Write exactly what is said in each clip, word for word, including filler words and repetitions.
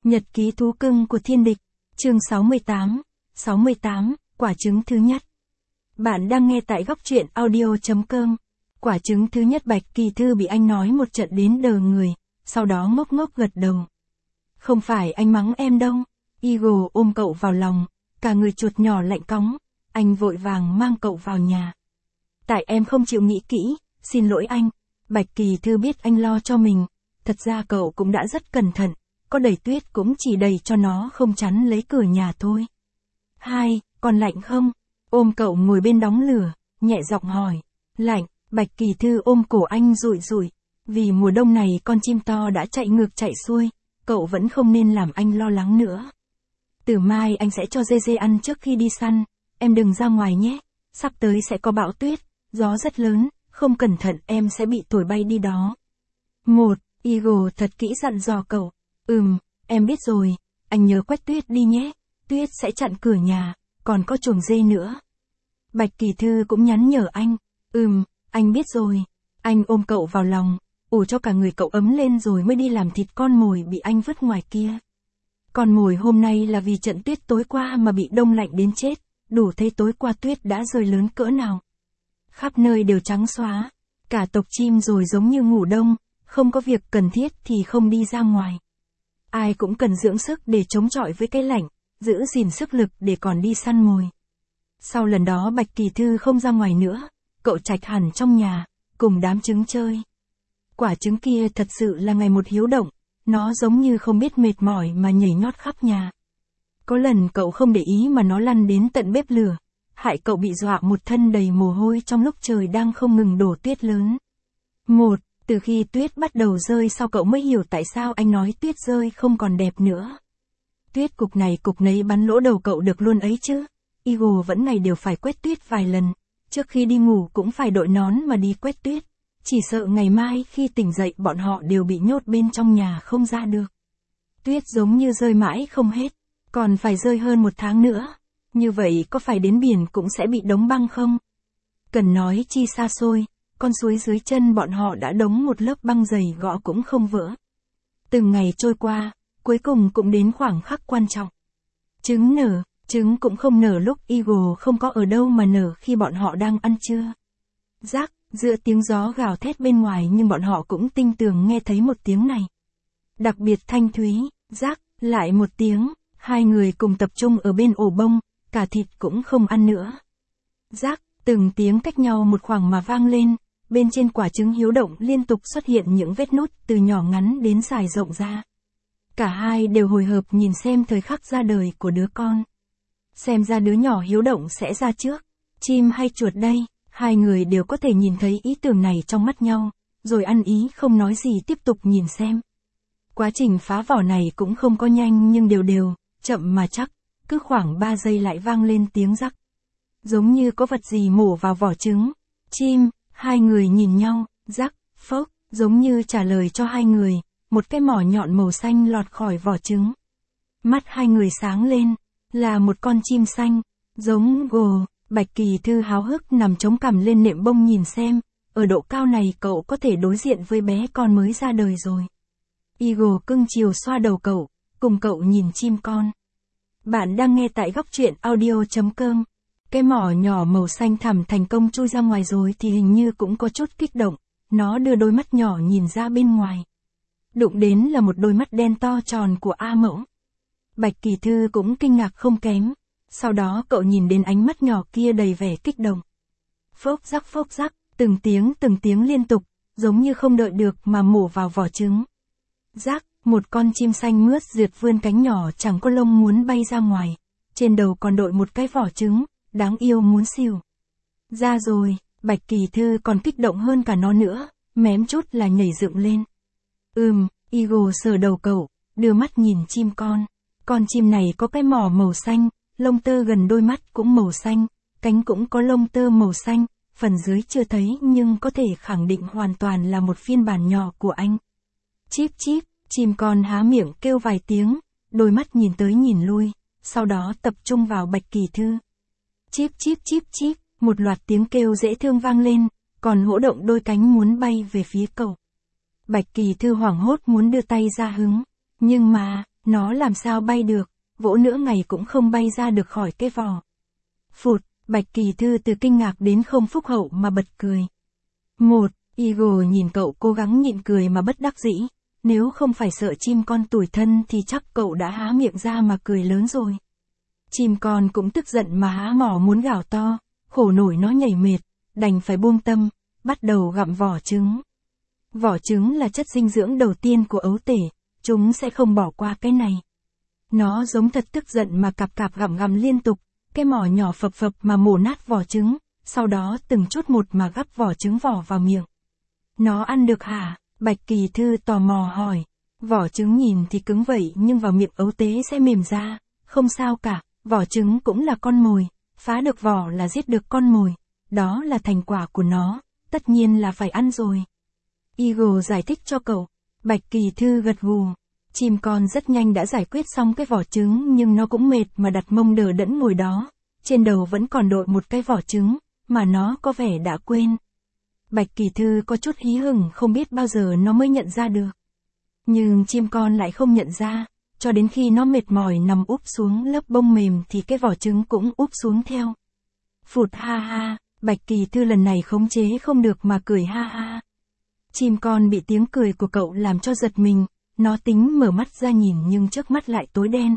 Nhật ký thú cưng của thiên địch, chương sáu mươi tám, sáu mươi tám, quả trứng thứ nhất. Bạn đang nghe tại góc truyện audio.com. Quả trứng thứ nhất Bạch Kỳ Thư bị anh nói một trận đến đờ người, sau đó ngốc ngốc gật đầu. Không phải anh mắng em đâu. Eagle ôm cậu vào lòng, cả người chuột nhỏ lạnh cóng, anh vội vàng mang cậu vào nhà. Tại em không chịu nghĩ kỹ, xin lỗi anh. Bạch Kỳ Thư biết anh lo cho mình, thật ra cậu cũng đã rất cẩn thận, có đẩy tuyết cũng chỉ đẩy cho nó không chắn lấy cửa nhà thôi. Hai, còn lạnh không? Ôm cậu ngồi bên đóng lửa, nhẹ giọng hỏi. Lạnh. Bạch Kỳ Thư ôm cổ anh rụi rụi, vì mùa đông này con chim to đã chạy ngược chạy xuôi, cậu vẫn không nên làm anh lo lắng nữa. Từ mai anh sẽ cho dê dê ăn trước khi đi săn, em đừng ra ngoài nhé, sắp tới sẽ có bão tuyết, gió rất lớn, không cẩn thận em sẽ bị thổi bay đi đó. Một, Eagle thật kỹ dặn dò cậu. Ừm, em biết rồi, anh nhớ quét tuyết đi nhé, tuyết sẽ chặn cửa nhà, còn có chuồng dê nữa. Bạch Kỳ Thư cũng nhắn nhở anh. Ừm, anh biết rồi. Anh ôm cậu vào lòng, ủ cho cả người cậu ấm lên rồi mới đi làm thịt con mồi bị anh vứt ngoài kia. Con mồi hôm nay là vì trận tuyết tối qua mà bị đông lạnh đến chết, đủ thấy tối qua tuyết đã rơi lớn cỡ nào. Khắp nơi đều trắng xóa, cả tộc chim rồi giống như ngủ đông, không có việc cần thiết thì không đi ra ngoài. Ai cũng cần dưỡng sức để chống chọi với cái lạnh, giữ gìn sức lực để còn đi săn mồi. Sau lần đó Bạch Kỳ Thư không ra ngoài nữa, cậu trạch hẳn trong nhà, cùng đám trứng chơi. Quả trứng kia thật sự là ngày một hiếu động, nó giống như không biết mệt mỏi mà nhảy nhót khắp nhà. Có lần cậu không để ý mà nó lăn đến tận bếp lửa, hại cậu bị dọa một thân đầy mồ hôi trong lúc trời đang không ngừng đổ tuyết lớn. Một, từ khi tuyết bắt đầu rơi sau cậu mới hiểu tại sao anh nói tuyết rơi không còn đẹp nữa. Tuyết cục này cục nấy bắn lỗ đầu cậu được luôn ấy chứ. Eagle vẫn ngày đều phải quét tuyết vài lần, trước khi đi ngủ cũng phải đội nón mà đi quét tuyết. Chỉ sợ ngày mai khi tỉnh dậy bọn họ đều bị nhốt bên trong nhà không ra được. Tuyết giống như rơi mãi không hết, còn phải rơi hơn một tháng nữa. Như vậy có phải đến biển cũng sẽ bị đóng băng không? Cần nói chi xa xôi, con suối dưới chân bọn họ đã đóng một lớp băng dày gõ cũng không vỡ. Từng ngày trôi qua, cuối cùng cũng đến khoảng khắc quan trọng. Trứng nở, trứng cũng không nở lúc Eagle không có ở đâu mà nở khi bọn họ đang ăn trưa. Rác, giữa tiếng gió gào thét bên ngoài nhưng bọn họ cũng tinh tường nghe thấy một tiếng này. Đặc biệt thanh thúy, rác, lại một tiếng, hai người cùng tập trung ở bên ổ bông, cả thịt cũng không ăn nữa. Rác, từng tiếng cách nhau một khoảng mà vang lên, bên trên quả trứng hiếu động liên tục xuất hiện những vết nút từ nhỏ ngắn đến dài rộng ra. Cả hai đều hồi hộp nhìn xem thời khắc ra đời của đứa con. Xem ra đứa nhỏ hiếu động sẽ ra trước, chim hay chuột đây, hai người đều có thể nhìn thấy ý tưởng này trong mắt nhau, rồi ăn ý không nói gì tiếp tục nhìn xem. Quá trình phá vỏ này cũng không có nhanh nhưng đều đều, chậm mà chắc, cứ khoảng ba giây lại vang lên tiếng rắc. Giống như có vật gì mổ vào vỏ trứng. Chim, hai người nhìn nhau, rắc, phốc, giống như trả lời cho hai người, một cái mỏ nhọn màu xanh lọt khỏi vỏ trứng. Mắt hai người sáng lên, là một con chim xanh, giống gồ. Bạch Kỳ Thư háo hức nằm chống cằm lên nệm bông nhìn xem, ở độ cao này cậu có thể đối diện với bé con mới ra đời rồi. Eagle cưng chiều xoa đầu cậu, cùng cậu nhìn chim con. Bạn đang nghe tại góc truyện audio.com. Cái mỏ nhỏ màu xanh thẳm thành công chui ra ngoài rồi thì hình như cũng có chút kích động, nó đưa đôi mắt nhỏ nhìn ra bên ngoài. Đụng đến là một đôi mắt đen to tròn của A Mẫu. Bạch Kỳ Thư cũng kinh ngạc không kém. Sau đó cậu nhìn đến ánh mắt nhỏ kia đầy vẻ kích động. Phốc rắc phốc rắc, từng tiếng từng tiếng liên tục, giống như không đợi được mà mổ vào vỏ trứng. Rắc, một con chim xanh mướt rượt vươn cánh nhỏ chẳng có lông muốn bay ra ngoài. Trên đầu còn đội một cái vỏ trứng, đáng yêu muốn xỉu. Ra rồi, Bạch Kỳ Thư còn kích động hơn cả nó nữa, mém chút là nhảy dựng lên. Ừm, Eagle sờ đầu cậu, đưa mắt nhìn chim con. Con chim này có cái mỏ màu xanh. Lông tơ gần đôi mắt cũng màu xanh, cánh cũng có lông tơ màu xanh, phần dưới chưa thấy nhưng có thể khẳng định hoàn toàn là một phiên bản nhỏ của anh. Chíp chíp, chim con há miệng kêu vài tiếng, đôi mắt nhìn tới nhìn lui, sau đó tập trung vào Bạch Kỳ Thư. Chíp chíp chíp chíp, một loạt tiếng kêu dễ thương vang lên, còn hỗ động đôi cánh muốn bay về phía cậu. Bạch Kỳ Thư hoảng hốt muốn đưa tay ra hứng, nhưng mà, Nó làm sao bay được, vỗ nửa ngày cũng không bay ra được khỏi cái vỏ. Phụt, Bạch Kỳ Thư từ kinh ngạc đến không phúc hậu mà bật cười. Một, Eagle nhìn cậu cố gắng nhịn cười mà bất đắc dĩ. Nếu không phải sợ chim con tủi thân thì chắc cậu đã há miệng ra mà cười lớn rồi. Chim con cũng tức giận mà há mỏ muốn gào to, khổ nổi nó nhảy mệt, đành phải buông tâm, bắt đầu gặm vỏ trứng. Vỏ trứng là chất dinh dưỡng đầu tiên của ấu tể, chúng sẽ không bỏ qua cái này. Nó giống thật tức giận mà cạp cạp gặm gặm liên tục, cái mỏ nhỏ phập phập mà mổ nát vỏ trứng, sau đó từng chút một mà gắp vỏ trứng vỏ vào miệng. Nó ăn được hả? Bạch Kỳ Thư tò mò hỏi. Vỏ trứng nhìn thì cứng vậy nhưng vào miệng ấu tế sẽ mềm ra, không sao cả, vỏ trứng cũng là con mồi, phá được vỏ là giết được con mồi, đó là thành quả của nó, tất nhiên là phải ăn rồi. Eagle giải thích cho cậu. Bạch Kỳ Thư gật gù. Chim con rất nhanh đã giải quyết xong cái vỏ trứng nhưng nó cũng mệt mà đặt mông đờ đẫn ngồi đó, trên đầu vẫn còn đội một cái vỏ trứng, mà nó có vẻ đã quên. Bạch Kỳ Thư có chút hí hửng không biết bao giờ nó mới nhận ra được. Nhưng chim con lại không nhận ra, cho đến khi nó mệt mỏi nằm úp xuống lớp bông mềm thì cái vỏ trứng cũng úp xuống theo. Phụt ha ha, Bạch Kỳ Thư lần này khống chế không được mà cười ha ha. Chim con bị tiếng cười của cậu làm cho giật mình, nó tính mở mắt ra nhìn nhưng trước mắt lại tối đen.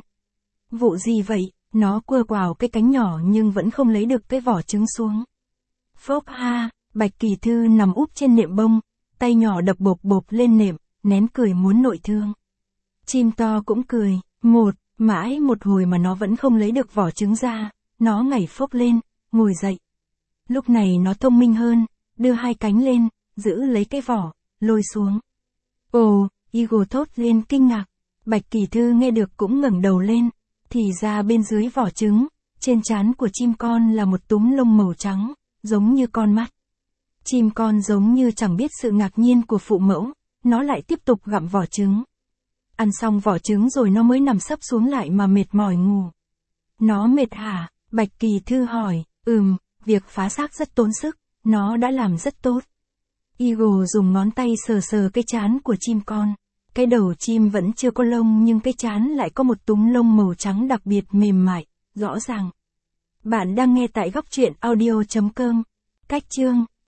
Vụ gì vậy? Nó quơ quào cái cánh nhỏ nhưng vẫn không lấy được cái vỏ trứng xuống. Phốc ha, Bạch Kỳ Thư nằm úp trên nệm bông, tay nhỏ đập bộp bộp lên nệm, nén cười muốn nội thương. Chim to cũng cười, một, mãi một hồi mà nó vẫn không lấy được vỏ trứng ra, nó nhảy phốc lên, ngồi dậy. Lúc này nó thông minh hơn, đưa hai cánh lên, giữ lấy cái vỏ, lôi xuống. Ồ, Eagle thốt lên kinh ngạc. Bạch Kỳ Thư nghe được cũng ngẩng đầu lên, thì ra bên dưới vỏ trứng, trên trán của chim con là một túm lông màu trắng, giống như con mắt. Chim con giống như chẳng biết sự ngạc nhiên của phụ mẫu, nó lại tiếp tục gặm vỏ trứng. Ăn xong vỏ trứng rồi nó mới nằm sấp xuống lại mà mệt mỏi ngủ. Nó mệt hả? Bạch Kỳ Thư hỏi. Ừm, việc phá xác rất tốn sức, nó đã làm rất tốt. Eagle dùng ngón tay sờ sờ cái trán của chim con. Cái đầu chim vẫn chưa có lông nhưng cái trán lại có một túm lông màu trắng đặc biệt mềm mại, rõ ràng. Bạn đang nghe tại góc truyện audio chấm com. Cách chương